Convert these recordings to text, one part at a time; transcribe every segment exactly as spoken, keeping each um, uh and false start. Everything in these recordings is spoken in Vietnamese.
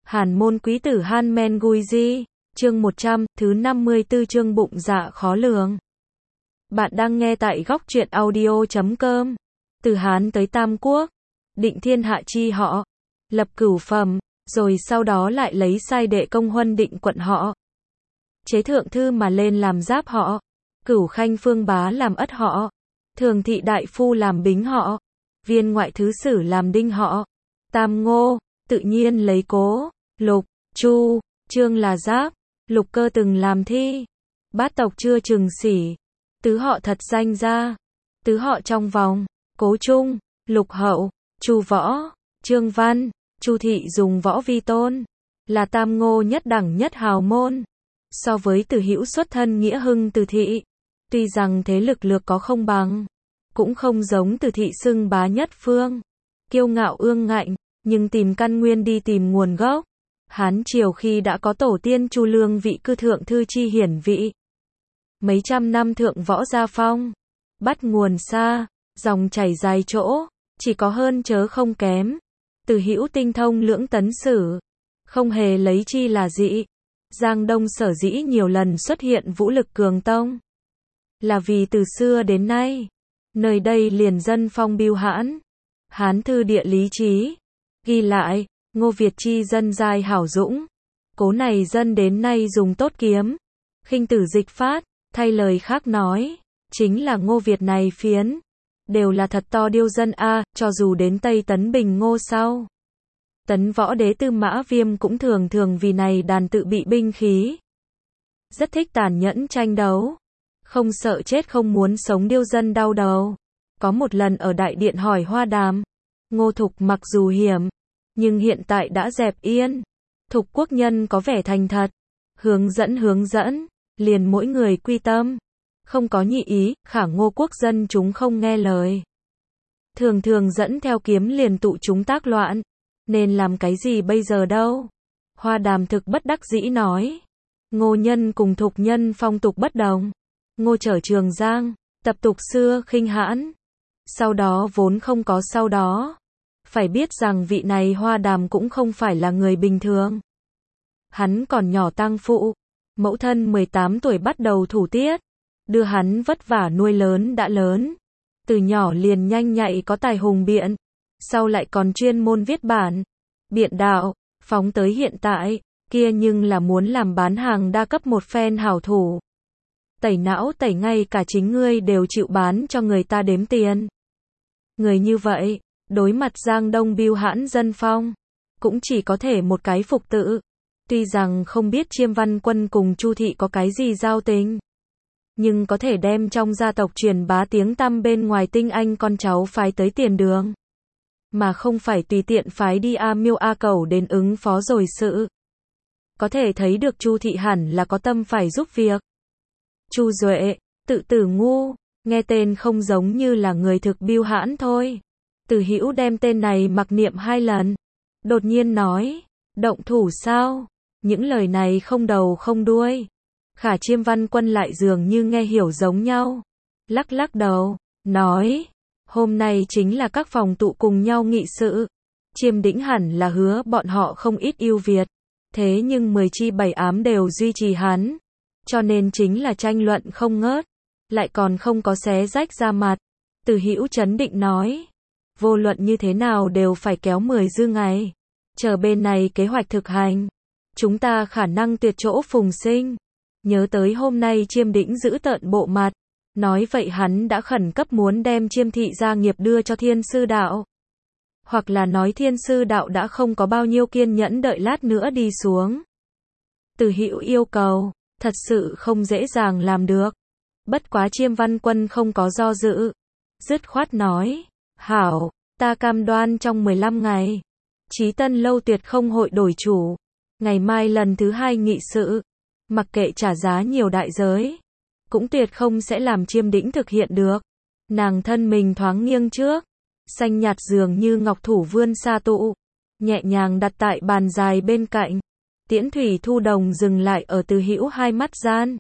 Hàn môn quý tử Han Men Gui Di, chương một trăm, thứ năm mươi tư chương bụng dạ khó lường. Bạn đang nghe tại góc truyện audio chấm com. Từ Hán tới Tam Quốc, định thiên hạ chi họ, lập cửu phẩm, rồi sau đó lại lấy sai đệ công huân định quận họ. Chế thượng thư mà lên làm giáp họ, cửu khanh phương bá làm ất họ, thường thị đại phu làm bính họ, viên ngoại thứ sử làm đinh họ. Tam Ngô, tự nhiên lấy Cố, Lục, Chu, Trương là giáp, Lục Cơ từng làm thi. Bát tộc chưa trừng sỉ, tứ họ thật danh ra, tứ họ trong vòng, Cố Trung, Lục Hậu, Chu Võ, Trương Văn, Chu Thị dùng võ vi tôn, là Tam Ngô nhất đẳng nhất hào môn. So với Từ Hữu xuất thân nghĩa hưng Từ Thị, tuy rằng thế lực lược có không bằng, cũng không giống Từ Thị xưng bá nhất phương, kiêu ngạo ương ngạnh, nhưng tìm căn nguyên đi tìm nguồn gốc. Hán triều khi đã có tổ tiên Chu Lương vị cư thượng thư chi hiển vị. Mấy trăm năm thượng võ gia phong, bắt nguồn xa, dòng chảy dài chỗ, chỉ có hơn chớ không kém. Từ Hữu tinh thông lưỡng tấn sử, không hề lấy chi là dị. Giang Đông sở dĩ nhiều lần xuất hiện vũ lực cường tông, là vì từ xưa đến nay, nơi đây liền dân phong biêu hãn. Hán thư địa lý chí ghi lại, Ngô Việt chi dân giai hảo dũng, cố này dân đến nay dùng tốt kiếm, khinh tử dịch phát, thay lời khác nói, chính là Ngô Việt này phiến, đều là thật to điêu dân a, cho dù đến Tây Tấn Bình Ngô sau. Tấn võ đế Tư Mã Viêm cũng thường thường vì này đàn tự bị binh khí. Rất thích tàn nhẫn tranh đấu, không sợ chết không muốn sống điêu dân đau đầu. Có một lần ở đại điện hỏi Hoa Đàm, Ngô Thục mặc dù hiểm, nhưng hiện tại đã dẹp yên. Thục quốc nhân có vẻ thành thật, hướng dẫn hướng dẫn, liền mỗi người quy tâm, không có nhị ý, khả Ngô quốc dân chúng không nghe lời. Thường thường dẫn theo kiếm liền tụ chúng tác loạn, nên làm cái gì bây giờ đâu. Hoa Đàm thực bất đắc dĩ nói, Ngô nhân cùng Thục nhân phong tục bất đồng. Ngô trở Trường Giang, tập tục xưa khinh hãn, sau đó vốn không có sau đó. Phải biết rằng vị này Hoa Đàm cũng không phải là người bình thường. Hắn còn nhỏ tang phụ, mẫu thân mười tám tuổi bắt đầu thủ tiết, đưa hắn vất vả nuôi lớn đã lớn. Từ nhỏ liền nhanh nhạy có tài hùng biện, sau lại còn chuyên môn viết bản, biện đạo, phóng tới hiện tại, kia nhưng là muốn làm bán hàng đa cấp một phen hảo thủ. Tẩy não tẩy ngay cả chính ngươi đều chịu bán cho người ta đếm tiền. Người như vậy, đối mặt Giang Đông biêu hãn dân phong, cũng chỉ có thể một cái phục tự. Tuy rằng không biết Chiêm Văn Quân cùng Chu Thị có cái gì giao tình, nhưng có thể đem trong gia tộc truyền bá tiếng tăm bên ngoài tinh anh con cháu phái tới tiền đường, mà không phải tùy tiện phái đi A Miêu A Cẩu đến ứng phó rồi sự. Có thể thấy được Chu Thị hẳn là có tâm phải giúp việc. Chu Duệ, tự tử ngu, nghe tên không giống như là người thực biêu hãn thôi. Từ Hữu đem tên này mặc niệm hai lần, đột nhiên nói, động thủ sao? Những lời này không đầu không đuôi. Khả Chiêm Văn Quân lại dường như nghe hiểu giống nhau, lắc lắc đầu, nói, hôm nay chính là các phòng tụ cùng nhau nghị sự. Chiêm Đĩnh hẳn là hứa bọn họ không ít ưu việt, thế nhưng mười chi bảy ám đều duy trì hắn, cho nên chính là tranh luận không ngớt, lại còn không có xé rách ra mặt. Từ Hữu trấn định nói, vô luận như thế nào đều phải kéo mười dư ngày, chờ bên này kế hoạch thực hành, chúng ta khả năng tuyệt chỗ phùng sinh. Nhớ tới hôm nay Chiêm Đĩnh giữ tợn bộ mặt, nói vậy hắn đã khẩn cấp muốn đem Chiêm Thị gia nghiệp đưa cho Thiên Sư Đạo. Hoặc là nói Thiên Sư Đạo đã không có bao nhiêu kiên nhẫn đợi lát nữa đi xuống. Từ Hữu yêu cầu, thật sự không dễ dàng làm được. Bất quá Chiêm Văn Quân không có do dự, dứt khoát nói, hảo, ta cam đoan trong mười lăm ngày, Chí Tân lâu tuyệt không hội đổi chủ. Ngày mai lần thứ hai nghị sự, mặc kệ trả giá nhiều đại giới, cũng tuyệt không sẽ làm Chiêm Đĩnh thực hiện được. Nàng thân mình thoáng nghiêng trước, xanh nhạt dường như ngọc thủ vươn xa tụ, nhẹ nhàng đặt tại bàn dài bên cạnh. Tiễn Thủy Thu Đồng dừng lại ở Từ Hữu hai mắt gian,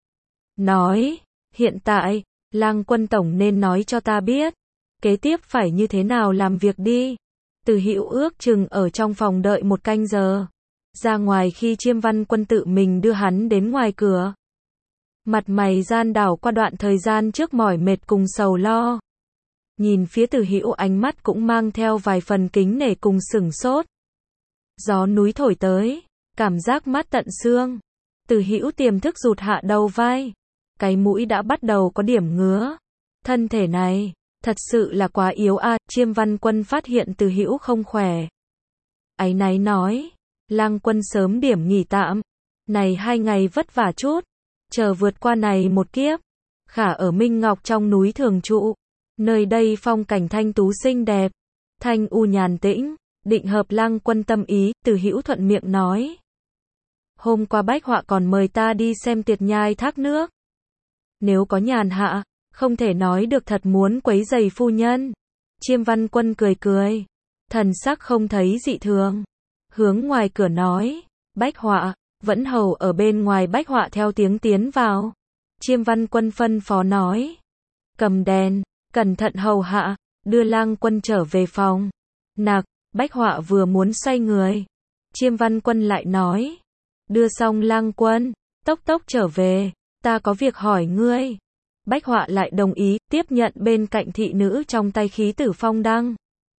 nói, hiện tại, Lang Quân tổng nên nói cho ta biết, kế tiếp phải như thế nào làm việc đi. Từ Hữu ước chừng ở trong phòng đợi một canh giờ, ra ngoài khi Chiêm Văn Quân tự mình đưa hắn đến ngoài cửa. Mặt mày gian đảo qua đoạn thời gian trước mỏi mệt cùng sầu lo. Nhìn phía Từ Hữu ánh mắt cũng mang theo vài phần kính nể cùng sửng sốt. Gió núi thổi tới, cảm giác mát tận xương. Từ Hữu tiềm thức rụt hạ đầu vai. Cái mũi đã bắt đầu có điểm ngứa. Thân thể này, thật sự là quá yếu a. À. Chiêm Văn Quân phát hiện Từ Hữu không khỏe. Áy náy nói, Lang Quân sớm điểm nghỉ tạm. Này hai ngày vất vả chút. Chờ vượt qua này một kiếp. Khả ở Minh Ngọc trong núi thường trụ. Nơi đây phong cảnh thanh tú xinh đẹp. Thanh u nhàn tĩnh. Định hợp Lang Quân tâm ý. Từ Hữu thuận miệng nói. Hôm qua Bách Họa còn mời ta đi xem tiệt nhai thác nước. Nếu có nhàn hạ, không thể nói được thật muốn quấy rầy phu nhân. Chiêm Văn Quân cười cười. Thần sắc không thấy dị thường. Hướng ngoài cửa nói. Bách Họa, vẫn hầu ở bên ngoài. Bách Họa theo tiếng tiến vào. Chiêm Văn Quân phân phó nói. Cầm đèn, cẩn thận hầu hạ, đưa Lang Quân trở về phòng. Nặc, Bách Họa vừa muốn xoay người. Chiêm Văn Quân lại nói. Đưa xong Lang Quân, tốc tốc trở về, ta có việc hỏi ngươi. Bách Họa lại đồng ý, tiếp nhận bên cạnh thị nữ trong tay khí tử phong đăng.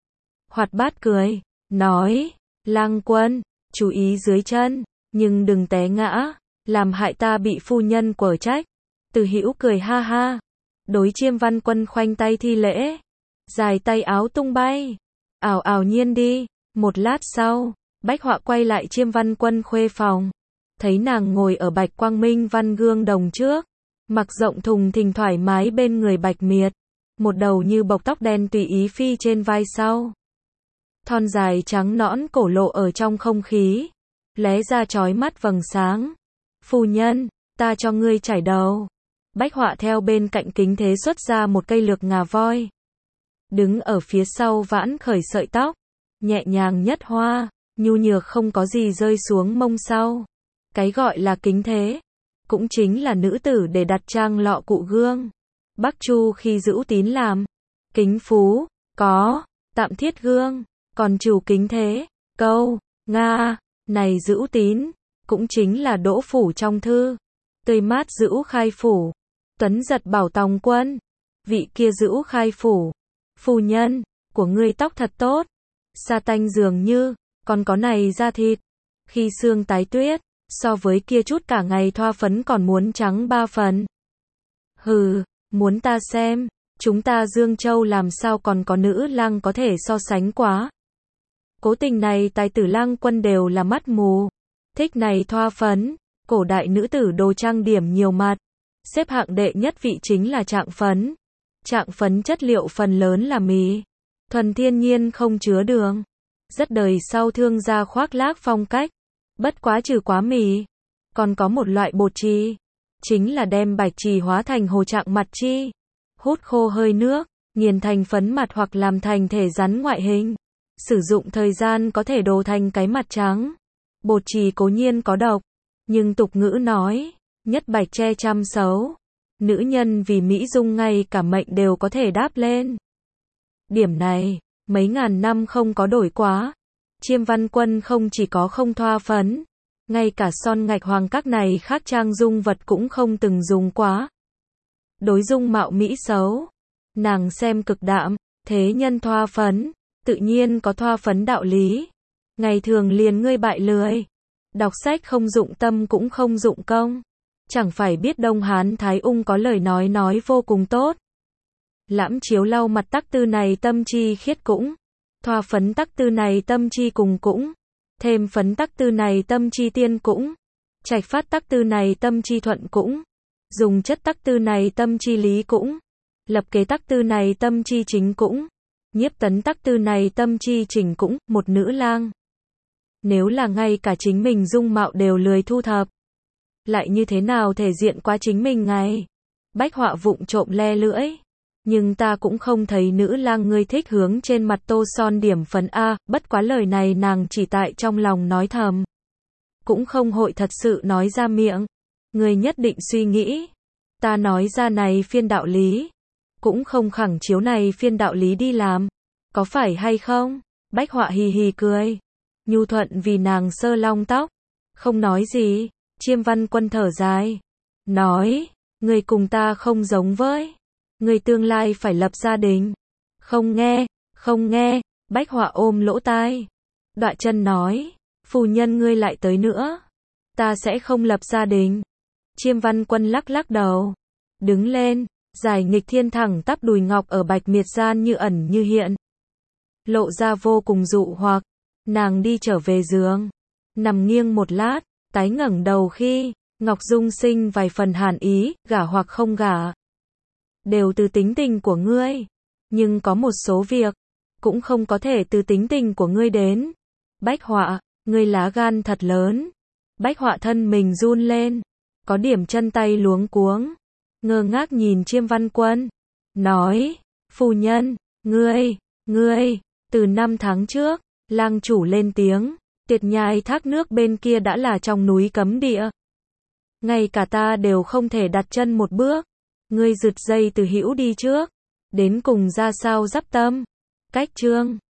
Hoạt bát cười, nói, Lang Quân, chú ý dưới chân, nhưng đừng té ngã, làm hại ta bị phu nhân quở trách. Từ Hữu cười ha ha, đối Chiêm Văn Quân khoanh tay thi lễ, dài tay áo tung bay, ảo ảo nhiên đi. Một lát sau, Bách Họa quay lại Chiêm Văn Quân khuê phòng. Thấy nàng ngồi ở bạch quang minh văn gương đồng trước, mặc rộng thùng thình thoải mái bên người Bạch Miệt, một đầu như bộc tóc đen tùy ý phi trên vai sau. Thon dài trắng nõn cổ lộ ở trong không khí, lóe ra chói mắt vầng sáng. Phu nhân, ta cho ngươi chải đầu. Bách Họa theo bên cạnh kính thế xuất ra một cây lược ngà voi. Đứng ở phía sau vãn khởi sợi tóc, nhẹ nhàng nhất hoa, nhu nhược không có gì rơi xuống mông sau. Cái gọi là kính thế, cũng chính là nữ tử để đặt trang lọ cụ gương. Bắc Chu khi Dữu Tín làm kính phú, có tạm thiết gương, còn chủ kính thế, câu, Nga, này Dữu Tín, cũng chính là đỗ phủ trong thư. Tươi mát Dữu khai phủ, tuấn giật bảo tòng quân, vị kia Dữu khai phủ. Phu nhân, của ngươi tóc thật tốt, sa tanh dường như, còn có này da thịt, khi xương tái tuyết. So với kia chút cả ngày thoa phấn còn muốn trắng ba phần. Hừ, muốn ta xem, chúng ta Dương Châu làm sao còn có nữ lang có thể so sánh quá. Cố tình này tài tử Lang Quân đều là mắt mù. Thích này thoa phấn, cổ đại nữ tử đồ trang điểm nhiều mặt. Xếp hạng đệ nhất vị chính là trạng phấn. Trạng phấn chất liệu phần lớn là mì. Thuần thiên nhiên không chứa đường. Rất đời sau thương gia khoác lác phong cách. Bất quá trừ quá mì, còn có một loại bột chi, chính là đem bạch trì hóa thành hồ trạng mặt chi, hút khô hơi nước, nghiền thành phấn mặt hoặc làm thành thể rắn ngoại hình. Sử dụng thời gian có thể đồ thành cái mặt trắng. Bột trì cố nhiên có độc, nhưng tục ngữ nói, nhất bạch che trăm xấu. Nữ nhân vì mỹ dung ngay cả mệnh đều có thể đáp lên. Điểm này, mấy ngàn năm không có đổi quá. Chiêm Văn Quân không chỉ có không thoa phấn, ngay cả son ngạch hoàng các này khác trang dung vật cũng không từng dùng quá. Đối dung mạo mỹ xấu, nàng xem cực đạm, thế nhân thoa phấn, tự nhiên có thoa phấn đạo lý. Ngày thường liền ngươi bại lười, đọc sách không dụng tâm cũng không dụng công. Chẳng phải biết Đông Hán Thái Ung có lời nói nói vô cùng tốt. Lãm chiếu lau mặt tắc tư này tâm chi khiết cũng. Thoa phấn tắc tư này tâm chi cùng cũng. Thêm phấn tắc tư này tâm chi tiên cũng. Trạch phát tắc tư này tâm chi thuận cũng. Dùng chất tắc tư này tâm chi lý cũng. Lập kế tắc tư này tâm chi chính cũng. Nhiếp tấn tắc tư này tâm chi chỉnh cũng. Một nữ lang, nếu là ngay cả chính mình dung mạo đều lười thu thập, lại như thế nào thể diện quá chính mình ngay. Bách Họa vụng trộm le lưỡi. Nhưng ta cũng không thấy nữ lang ngươi thích hướng trên mặt tô son điểm phấn a. Bất quá lời này nàng chỉ tại trong lòng nói thầm, cũng không hội thật sự nói ra miệng. Ngươi nhất định suy nghĩ, ta nói ra này phiên đạo lý, cũng không khẳng chiếu này phiên đạo lý đi làm, có phải hay không? Bách Họa hì hì cười, nhu thuận vì nàng sơ long tóc. Không nói gì, Chiêm Văn Quân thở dài. Nói, người cùng ta không giống với. Người tương lai phải lập gia đình. Không nghe, không nghe, Bách Họa ôm lỗ tai. Đọa Chân nói, phu nhân ngươi lại tới nữa. Ta sẽ không lập gia đình. Chiêm Văn Quân lắc lắc đầu. Đứng lên, giải nghịch thiên thẳng tắp đùi ngọc ở bạch miệt gian như ẩn như hiện. Lộ ra vô cùng dụ hoặc. Nàng đi trở về giường. Nằm nghiêng một lát, tái ngẩng đầu khi, Ngọc Dung sinh vài phần hàn ý, gả hoặc không gả. Đều từ tính tình của ngươi. Nhưng có một số việc, cũng không có thể từ tính tình của ngươi đến. Bách Họa, ngươi lá gan thật lớn. Bách Họa thân mình run lên. Có điểm chân tay luống cuống. Ngơ ngác nhìn Chiêm Văn Quân. Nói, phu nhân, ngươi, ngươi, từ năm tháng trước, lang chủ lên tiếng, Tiệt Nhai thác nước bên kia đã là trong núi cấm địa. Ngay cả ta đều không thể đặt chân một bước. Ngươi rượt dây từ Hữu đi trước. Đến cùng ra sao dắp tâm. Cách chương